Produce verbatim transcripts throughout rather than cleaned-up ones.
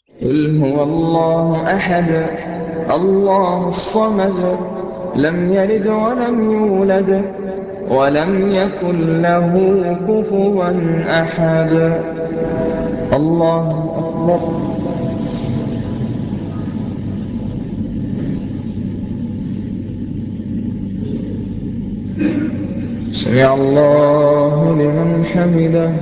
قل هو الله أحد الله الصمد لم يلد ولم يولد ولم يكن له كفوا أحد. الله أكبر. سمع الله لمن حمده.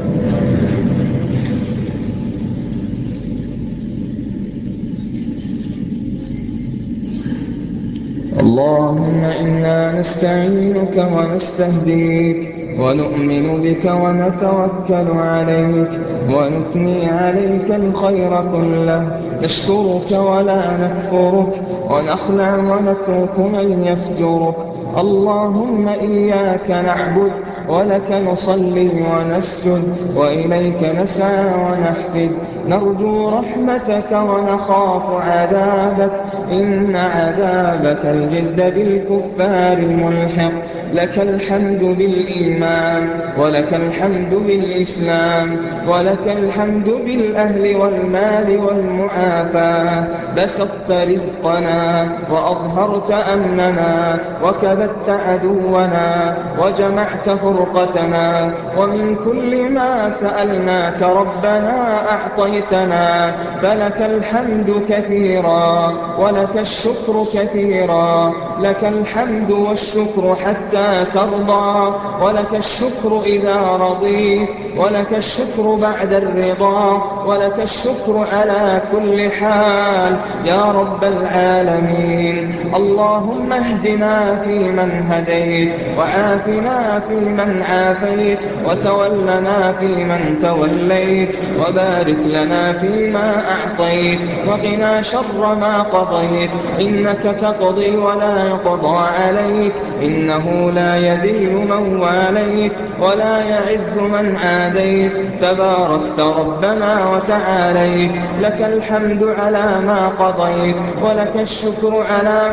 اللهم إنا نستعينك ونستهديك ونؤمن بك ونتوكل عليك ونثني عليك الخير كله، نشكرك ولا نكفرك ونخلع ونترك من يفجرك. اللهم إياك نعبد ولك نصلي ونسجد وإليك نسعى ونحفد، نرجو رحمتك ونخاف عذابك، إن عذابك الجد بالكفار ملحق. لك الحمد بالإيمان ولك الحمد بالإسلام ولك الحمد بالأهل والمال والمعافاة. بسطت رزقنا وأظهرت أمننا وكبت عدونا وجمعت فرقتنا، ومن كل ما سألناك ربنا أعطيتنا، فلك الحمد كثيرا ولك الشكر كثيرا. لك الحمد والشكر حتى ترضى، ولك الشكر إذا رضيت، ولك الشكر بعد الرضا، ولك الشكر على كل حال يا رب العالمين. اللهم اهدنا فيمن هديت، وعافنا فيمن عافيت، وتولنا فيمن توليت، وبارك لنا فيما أعطيت، وقنا شر ما قضيت، إنك تقضي ولا يقضى عليك، إنه لا يذل من واليت ولا يعز من عاديت، تباركت ربنا وتعاليت. لك الحمد على ما قضيت ولك الشكر على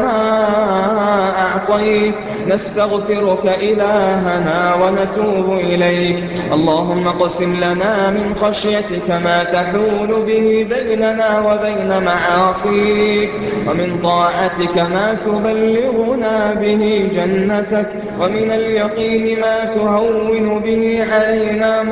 ما أعطيت. نستغفرك إلهنا ونتوب إليك. اللهم اقسم لنا من خشيتك ما تحول به بيننا وبين معاصيك، ومن طاعتك ما تبلغنا به جنتك، ومن اليقين ما تهون به علينا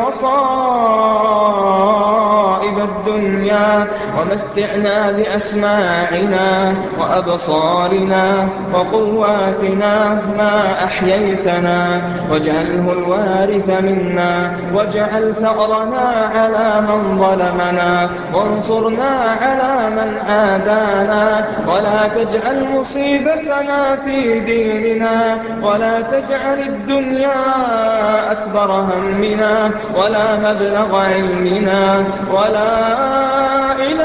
مصائب الدنيا، ومتعنا بأسماعنا وأبصارنا وقواتنا ما أحييتنا، واجعله الوارث منا، واجعل ثأرنا على من ظلمنا، وانصرنا على من عادانا، ولا تجعل مصيبتنا في ديننا، ولا تجعل الدنيا أكبر همنا ولا مبلغ علمنا ولا إلى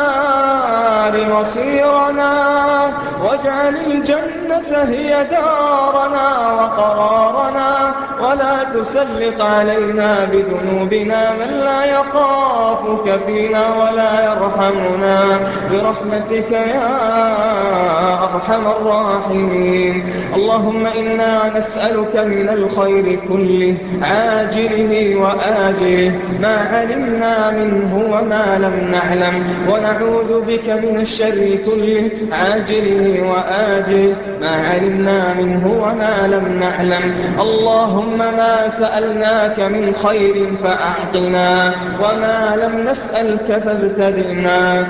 النار مصيرنا، واجعل الجنة هي دارنا وقرارنا، ولا تسلط علينا بذنوبنا من لا يخافك فينا ولا يرحمنا، برحمتك يا أرحم الراحمين. اللهم إنا نسألك من الخير كله عاجله وآجله، ما علمنا منه وما لم نعلم، ونعوذ بك من الشر كله عاجله وآجله، ما علمنا منه وما لم نعلم. اللهم ما سألناك من خير فأعطنا، وما لم نسألك فابتدئنا.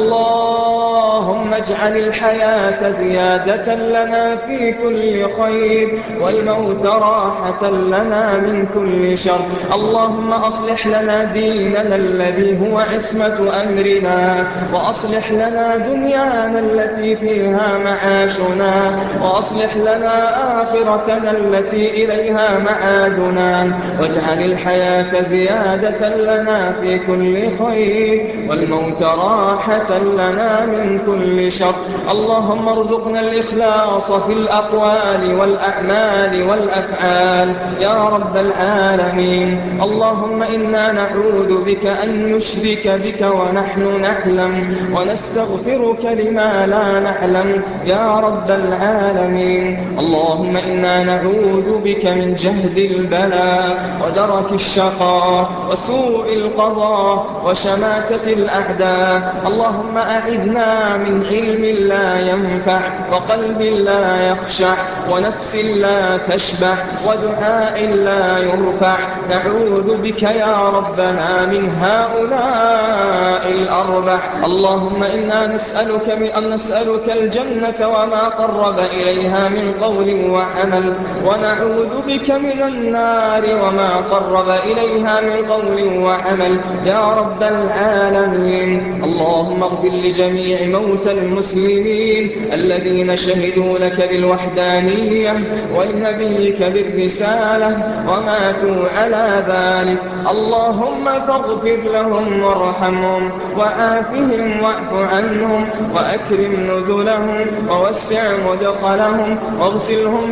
اللهم اجعل الحياة زيادة لنا في كل خير، والموت راحة لنا من كل شر. اللهم أصلح لنا ديننا الذي هو عصمة أمرنا، وأصلح لنا دنيانا التي فيها معاشنا، وأصلح لنا آخرتنا التي إليها معادنا، واجعل الحياة زيادة لنا في كل خير، والموت راحة لنا من كل شر. اللهم ارزقنا الإخلاص في الأقوال والأعمال والأفعال يا رب العالمين. اللهم إنا نعوذ بك أن نشرك بك ونحن نعلم، ونستغفرك ونستغفرك لما لا نعلم يا رب العالمين. اللهم إنا نعوذ بك من جهد البلاء ودرك الشقاء وسوء القضاء وشماتة الأعداء. اللهم أعذنا من علم لا ينفع وقلب لا يخشع ونفس لا تشبع ودعاء لا يرفع. نعوذ بك يا ربنا من هؤلاء الأربع. اللهم إنا نسألك أن نسألك الجنة وما قرب إليها من قول وعمل، ونعوذ بك من النار وما قرب إليها من قول وعمل يا رب العالمين. اللهم اغفر لجميع موتى المسلمين الذين شهدوا لك بالوحدانية ولنبيك بالرسالة وماتوا على ذلك. اللهم فاغفر لهم وارحمهم وعافهم واعف عنهم وأكرم نزلهم ووسع مدخلهم واغسلهم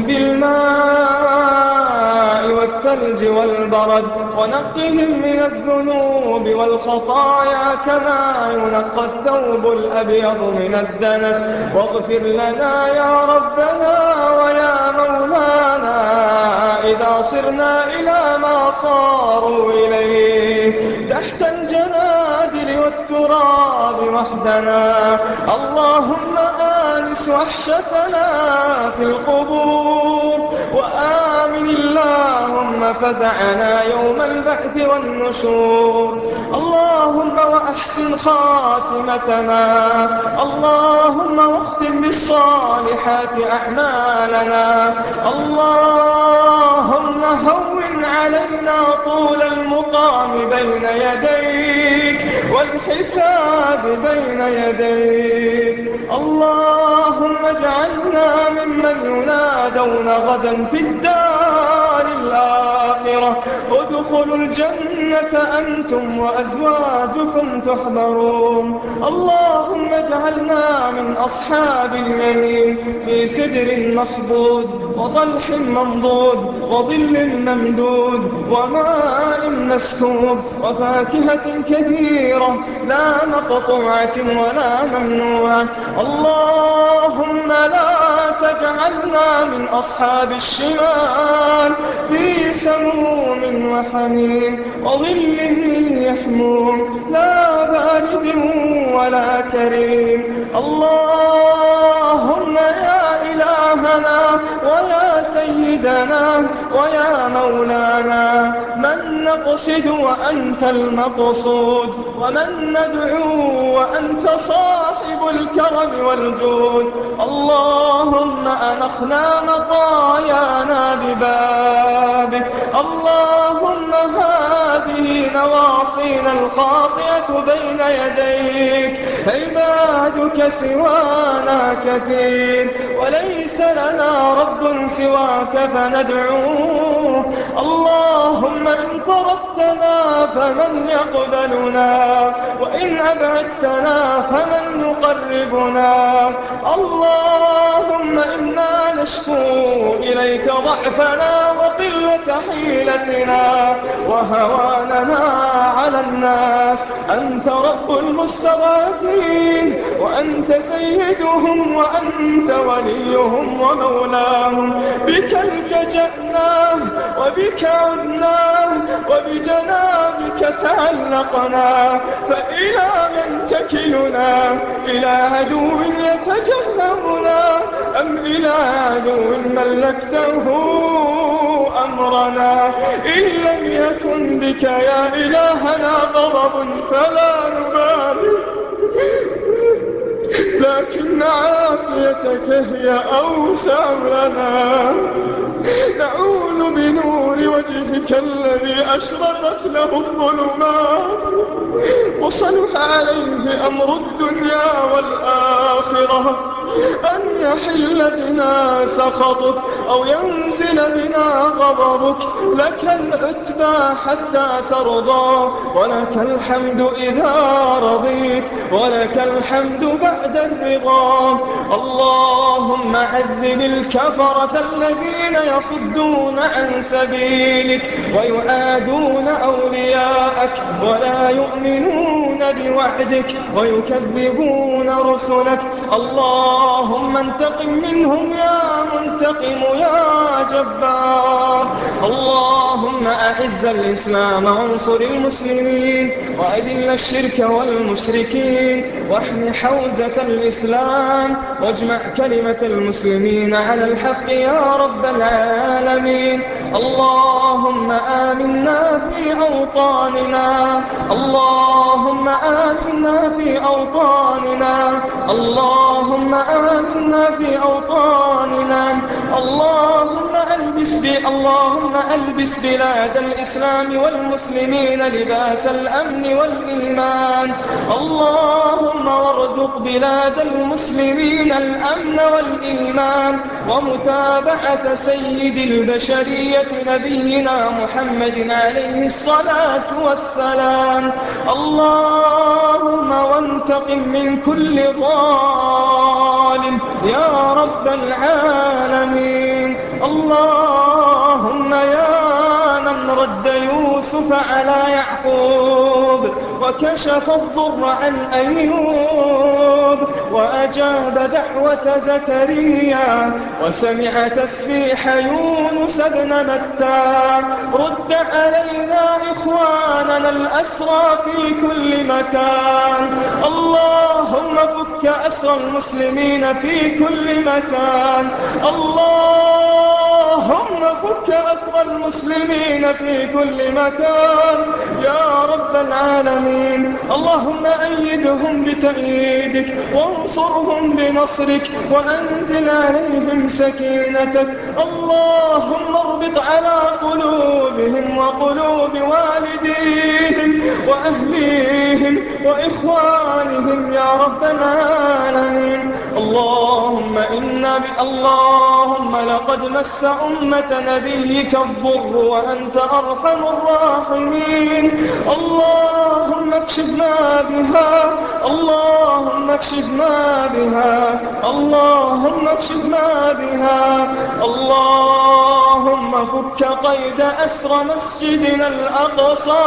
بالماء والثلج والبرد ونقهم من الذنوب والخطايا كما ينقى الثوب الأبيض من الدنس. واغفر لنا يا ربنا ويا مولانا إذا صرنا إلى ما صاروا إليه تحت الجنادل والتراب وحدنا. اللهم آنس وحشتنا في القبور وآمن اللهم فزعنا يوم البعث والنشور. اللهم وأحسن خاتمتنا. اللهم واختم بالصالحات أعمالنا. اللهم هون علينا طول المقام بين يديك والحساب بين يديك. اللهم اجعلنا ممن ينادون غدا في الدار الآخرة ادخلوا الجنة أنتم وأزواجكم تحبرون. اللهم اجعلنا من أصحاب اليمين في سدر مخضود وطلح ممضود وظل ممدود وماء مسكوب وفاكهة كثيرة لا مقطوعة ولا ممنوعة. اللهم لا تجعلنا من أصحاب الشمال في سموم وحميم وظل يحموم لا بارد ولا كريم. اللهم يا إلهنا ويا سيدنا ويا مولانا من نقصد وأنت المقصود ومن ندعو وأنت صاحب الكرم والجود. اللهم أنخنا مطايانا ببابك. اللهم هذه نواصينا الخاطئة بين يديك. عبادك سوانا كثير وليس لنا رب سواك فندعوه. اللهم إن طردتنا فمن يقبلنا وإن أبعدتنا فمن يقربنا. اللهم إنا نشكو إليك ضعفنا وقلة حيلتنا وهواننا على الناس. أنت رب المستضعفين وأنت سيدهم وأنت وليهم ومولاهم. بك التجأنا وبك عدنا وبجنابك تعلقنا. فإلى من تكلنا؟ إلى عدو يتجهمنا أم إلى عدو ملكته أمرنا؟ إن لم يكن بك يا إلهنا غضب فلا نبالي، لكن عافيتك هي أوسع لنا. نعوذ بنور وجهك الذي أشرقت له الظلمات وصلح عليه أمر الدنيا والآخرة أن يحل بنا سخطك أو ينزل بنا غضبك. لك العتبى حتى ترضى ولك الحمد إذا رضيت ولك الحمد بعد الرضا. اللهم عذب الكفرة الذين يصدون عن سبيلك ويعادون أولياءك ولا يؤمنون بوعدك ويكذبون رسلك. اللهم انتقم منهم يا منتقم يا جبار. اللهم أعز الإسلام وانصر المسلمين وأذل الشرك والمشركين واحم حوزة الإسلام واجمع كلمة المسلمين على الحق يا رب العالمين. اللهم آمنا في أوطاننا اللهم آمنا في أوطاننا اللهم آمنا في أوطاننا اللهم ألبس بي اللهم ألبس بلاد الإسلام والمسلمين لباس الأمن والإيمان. اللهم وارزق بلاد المسلمين الأمن والإيمان ومتابعة سيد البشرية نبينا محمد عليه الصلاة والسلام. اللهم وانتقم من كل ظالم يا رب العالمين. اللهم يا من رد يوسف على يعقوب وكشف الضر عن أيوب وأجاب دعوة زكريا وسمع تسبيح يونس بن متى، رد علينا إخواننا الأسرى في كل مكان. اللهم فك أسر المسلمين في كل مكان. اللهم فك أسر المسلمين في كل مكان يا رب العالمين. اللهم أيدهم بتأييدك وانصرهم بنصرك وأنزل عليهم سكينتك. اللهم اربط على قلوبهم وقلوب والديهم وأهليهم وإخوانهم يا رب العالمين. اللهم إنا ب... اللهم لقد مس أمة نبيك الضر وأنت أرحم الراحمين. اللهم اكشف ما بها اللهم اكشف ما بها اللهم اكشف ما بها. اللهم فك قيد أسر مسجدنا الأقصى.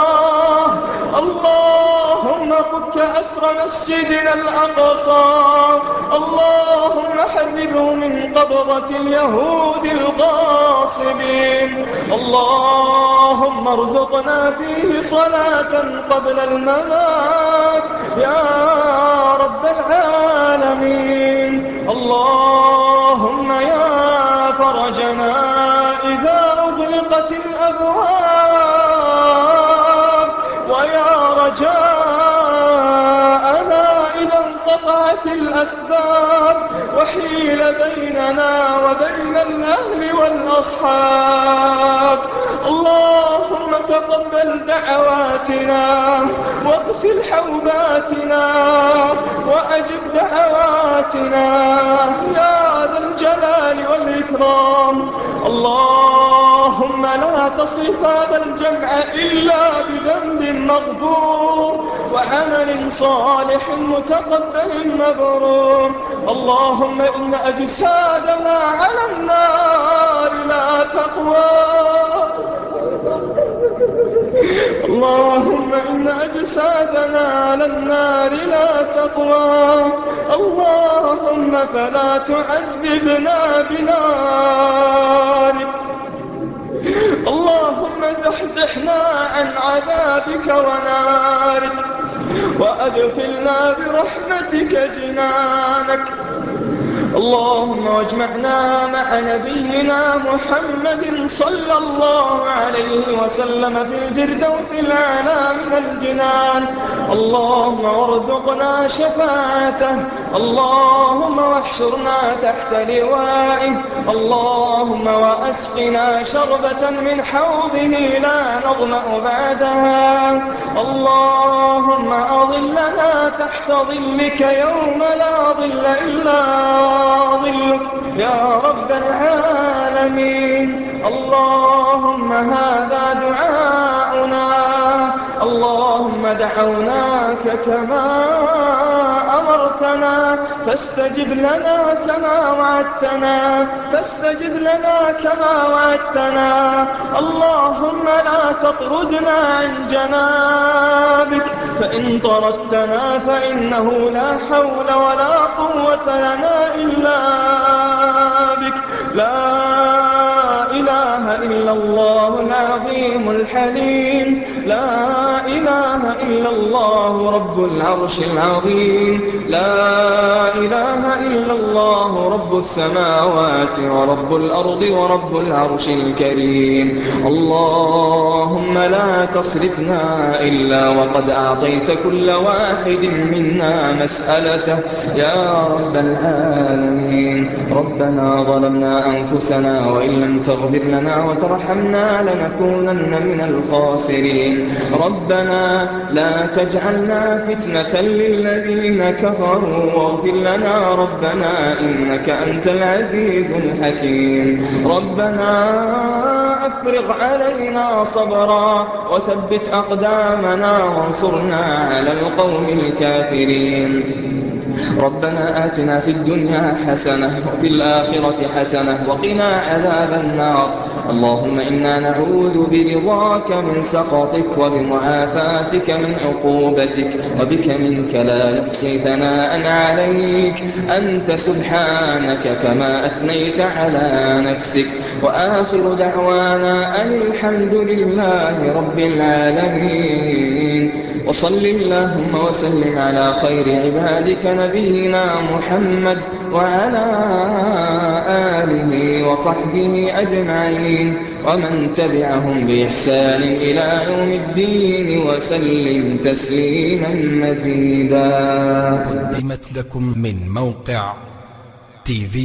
اللهم فك أسر مسجدنا الأقصى. اللهم حرره من قبضة اليهود الغاصبين. اللهم ارزقنا فيه صلاة قبل الممات يا رب العالمين. اللهم يا فرجنا إذا أغلقت الأبواب ويا رجاءنا إذا انقطعت الأسباب وحيل بيننا وبين الأهل والأصحاب. اللهم تقبل دعواتنا واغسل حوباتنا وأجب دعواتنا يا ذا الجلال والإكرام. اللهم لا تصرف هذا الجمع إلا بذنب مغفور وعمل صالح متقبل مبرور. اللهم إن أجسادنا على النار لا تقوى. اللهم إن أجسادنا على النار لا تقوى. اللهم فلا تعذبنا بنارك. اللهم زحزحنا عن عذابك ونارك وأدخلنا برحمتك جنانك. اللهم واجمعنا مع نبينا محمد صلى الله عليه وسلم في الفردوس الأعلى من الجنان. اللهم وارزقنا شفاعته. اللهم واحشرنا تحت لوائه. اللهم وأسقنا شربة من حوضه لا نظمأ بعدها. اللهم أظلنا تحت ظلك يوم لا ظل إلا ظلك يا رب العالمين. اللهم هذا دعاؤنا اللهم دعوناك كما أمرتنا فاستجب لنا كما وعدتنا فاستجب لنا كما وعدتنا اللهم لا تطردنا عن جنابك فإن طردتنا فإنه لا حول ولا قوة لنا إلا بك لا إله إلا الله العظيم الحليم لا إله إلا الله رب العرش العظيم لا إله إلا الله رب السماوات ورب الأرض ورب العرش الكريم اللهم لا تصرفنا إلا وقد أعطيت كل واحد منا مسألته يا رب العالمين ربنا ظلمنا أنفسنا وإن لم تغفر لنا وترحمنا لنكونن من الخاسرين ربنا لا تجعلنا فتنة للذين كفروا واغفر لنا ربنا إنك أنت العزيز الحكيم ربنا أفرغ علينا صبرا وثبت أقدامنا وانصرنا على القوم الكافرين ربنا آتنا في الدنيا حسنة وفي الآخرة حسنة وقنا عذاب النار اللهم إنا نعوذ برضاك من سخطك وبمعافاتك من عقوبتك وبك منك لا نحصي ثناء عليك أنت سبحانك كما أثنيت على نفسك وآخر دعوانا أن الحمد لله رب العالمين وصل اللهم وسلم على خير عبادك نبينا محمد وعلى آله وصحبه أجمعين ومن تبعهم بإحسان إلى يوم الدين وسلم تسليما مزيدا. قدمت لكم من موقع تي في